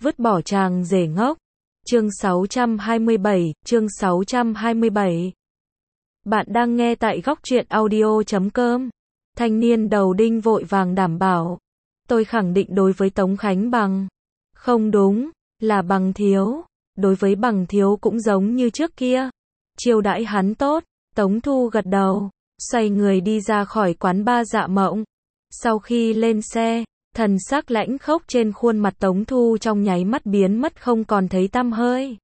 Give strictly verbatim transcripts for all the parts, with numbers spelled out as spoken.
vứt bỏ chàng rể ngốc. Chương sáu trăm hai mươi bảy, chương sáu trăm hai mươi bảy. Bạn đang nghe tại góc truyện audio chấm com. Thanh niên đầu đinh vội vàng đảm bảo. Tôi khẳng định đối với Tống Khánh Bằng. Không đúng, là Bằng thiếu. Đối với Bằng thiếu cũng giống như trước kia. Chiêu đãi hắn tốt. Tống Thu gật đầu, xoay người đi ra khỏi quán ba Dạ Mộng. Sau khi lên xe, thần sắc lãnh khốc trên khuôn mặt Tống Thu trong nháy mắt biến mất không còn thấy tăm hơi.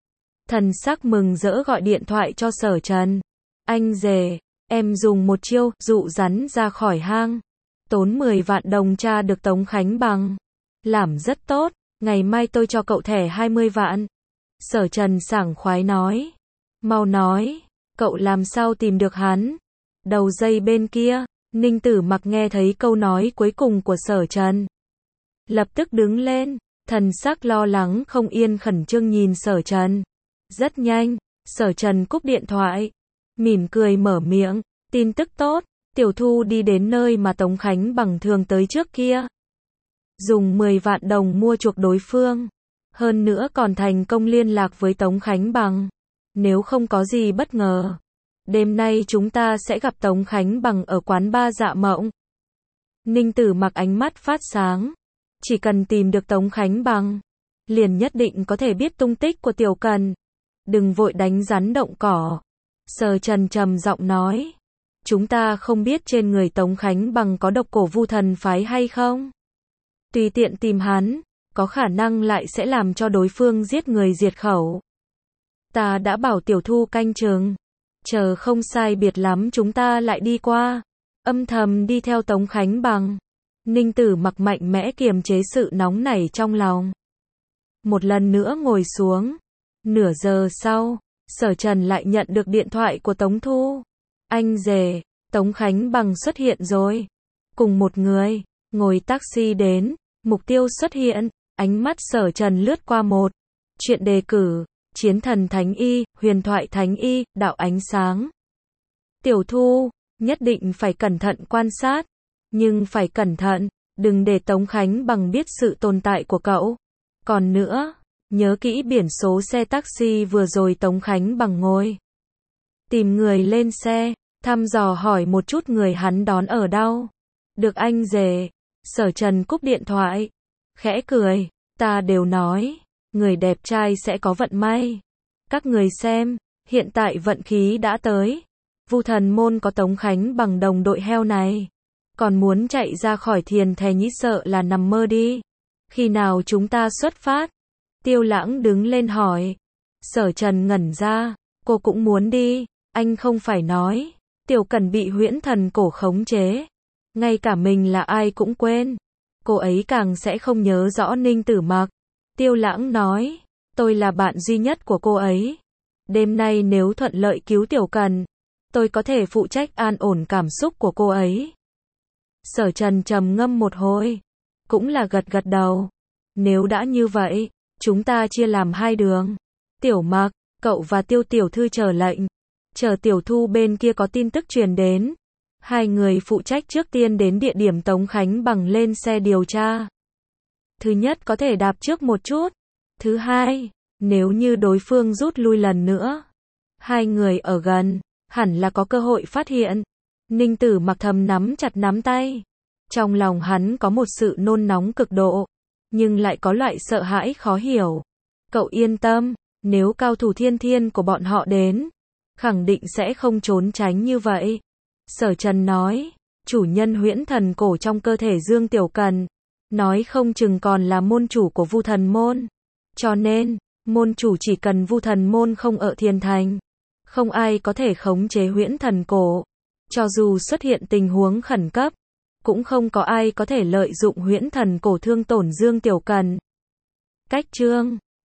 Thần sắc mừng rỡ gọi điện thoại cho Sở Trần. Anh rể, em dùng một chiêu dụ rắn ra khỏi hang. Tốn mười vạn đồng tra được Tống Khánh Bằng. Làm rất tốt, ngày mai tôi cho cậu thẻ hai mươi vạn. Sở Trần sảng khoái nói. Mau nói, cậu làm sao tìm được hắn? Đầu dây bên kia, Ninh Tử Mặc nghe thấy câu nói cuối cùng của Sở Trần. Lập tức đứng lên, thần sắc lo lắng không yên khẩn trương nhìn Sở Trần. Rất nhanh, Sở Trần cúp điện thoại, mỉm cười mở miệng, tin tức tốt, Tiểu Thu đi đến nơi mà Tống Khánh Bằng thường tới trước kia. Dùng mười vạn đồng mua chuộc đối phương, hơn nữa còn thành công liên lạc với Tống Khánh Bằng. Nếu không có gì bất ngờ, đêm nay chúng ta sẽ gặp Tống Khánh Bằng ở quán ba Dạ Mộng. Ninh Tử Mặc ánh mắt phát sáng. Chỉ cần tìm được Tống Khánh Bằng, liền nhất định có thể biết tung tích của Tiểu Cần. Đừng vội đánh rắn động cỏ. Sở Trần trầm giọng nói. Chúng ta không biết trên người Tống Khánh Bằng có độc cổ vu thần phái hay không. Tùy tiện tìm hắn, có khả năng lại sẽ làm cho đối phương giết người diệt khẩu. Ta đã bảo Tiểu Thu canh chừng. Chờ không sai biệt lắm chúng ta lại đi qua. Âm thầm đi theo Tống Khánh Bằng. Ninh Tử Mặc mạnh mẽ kiềm chế sự nóng nảy trong lòng. Một lần nữa ngồi xuống. Nửa giờ sau, Sở Trần lại nhận được điện thoại của Tống Thu. Anh rể, Tống Khánh Bằng xuất hiện rồi. Cùng một người, ngồi taxi đến, mục tiêu xuất hiện. Ánh mắt Sở Trần lướt qua một. Chuyện đề cử. Chiến thần Thánh Y, huyền thoại Thánh Y, đạo ánh sáng. Tiểu Thu, nhất định phải cẩn thận quan sát. Nhưng phải cẩn thận, đừng để Tống Khánh Bằng biết sự tồn tại của cậu. Còn nữa, nhớ kỹ biển số xe taxi vừa rồi Tống Khánh Bằng ngồi. Tìm người lên xe, thăm dò hỏi một chút người hắn đón ở đâu. Được anh rể. Sở Trần cúp điện thoại. Khẽ cười, ta đều nói. Người đẹp trai sẽ có vận may. Các người xem, hiện tại vận khí đã tới. Vu Thần Môn có Tống Khánh Bằng đồng đội heo này. Còn muốn chạy ra khỏi Thiền Thè Nhĩ sợ là nằm mơ đi. Khi nào chúng ta xuất phát? Tiêu Lãng đứng lên hỏi. Sở Trần ngẩn ra. Cô cũng muốn đi. Anh không phải nói. Tiểu Cần bị huyễn thần cổ khống chế. Ngay cả mình là ai cũng quên. Cô ấy càng sẽ không nhớ rõ Ninh Tử Mặc. Tiêu Lãng nói, tôi là bạn duy nhất của cô ấy. Đêm nay nếu thuận lợi cứu Tiểu Cần, tôi có thể phụ trách an ổn cảm xúc của cô ấy. Sở Trần trầm ngâm một hồi, cũng là gật gật đầu. Nếu đã như vậy, chúng ta chia làm hai đường. Tiểu Mặc, cậu và Tiêu Tiểu Thư chờ lệnh. Chờ Tiểu Thu bên kia có tin tức truyền đến. Hai người phụ trách trước tiên đến địa điểm Tống Khánh Bằng lên xe điều tra. Thứ nhất có thể đạp trước một chút. Thứ hai, nếu như đối phương rút lui lần nữa. Hai người ở gần, hẳn là có cơ hội phát hiện. Ninh Tử Mặc thầm nắm chặt nắm tay. Trong lòng hắn có một sự nôn nóng cực độ. Nhưng lại có loại sợ hãi khó hiểu. Cậu yên tâm, nếu cao thủ thiên thiên của bọn họ đến, khẳng định sẽ không trốn tránh như vậy. Sở Trần nói, chủ nhân huyễn thần cổ trong cơ thể Dương Tiểu Cần. Nói không chừng còn là môn chủ của Vu Thần Môn. Cho nên, môn chủ chỉ cần Vu Thần Môn không ở Thiên Thành. Không ai có thể khống chế huyễn thần cổ. Cho dù xuất hiện tình huống khẩn cấp, cũng không có ai có thể lợi dụng huyễn thần cổ thương tổn Dương Tiểu Cần. Cách chương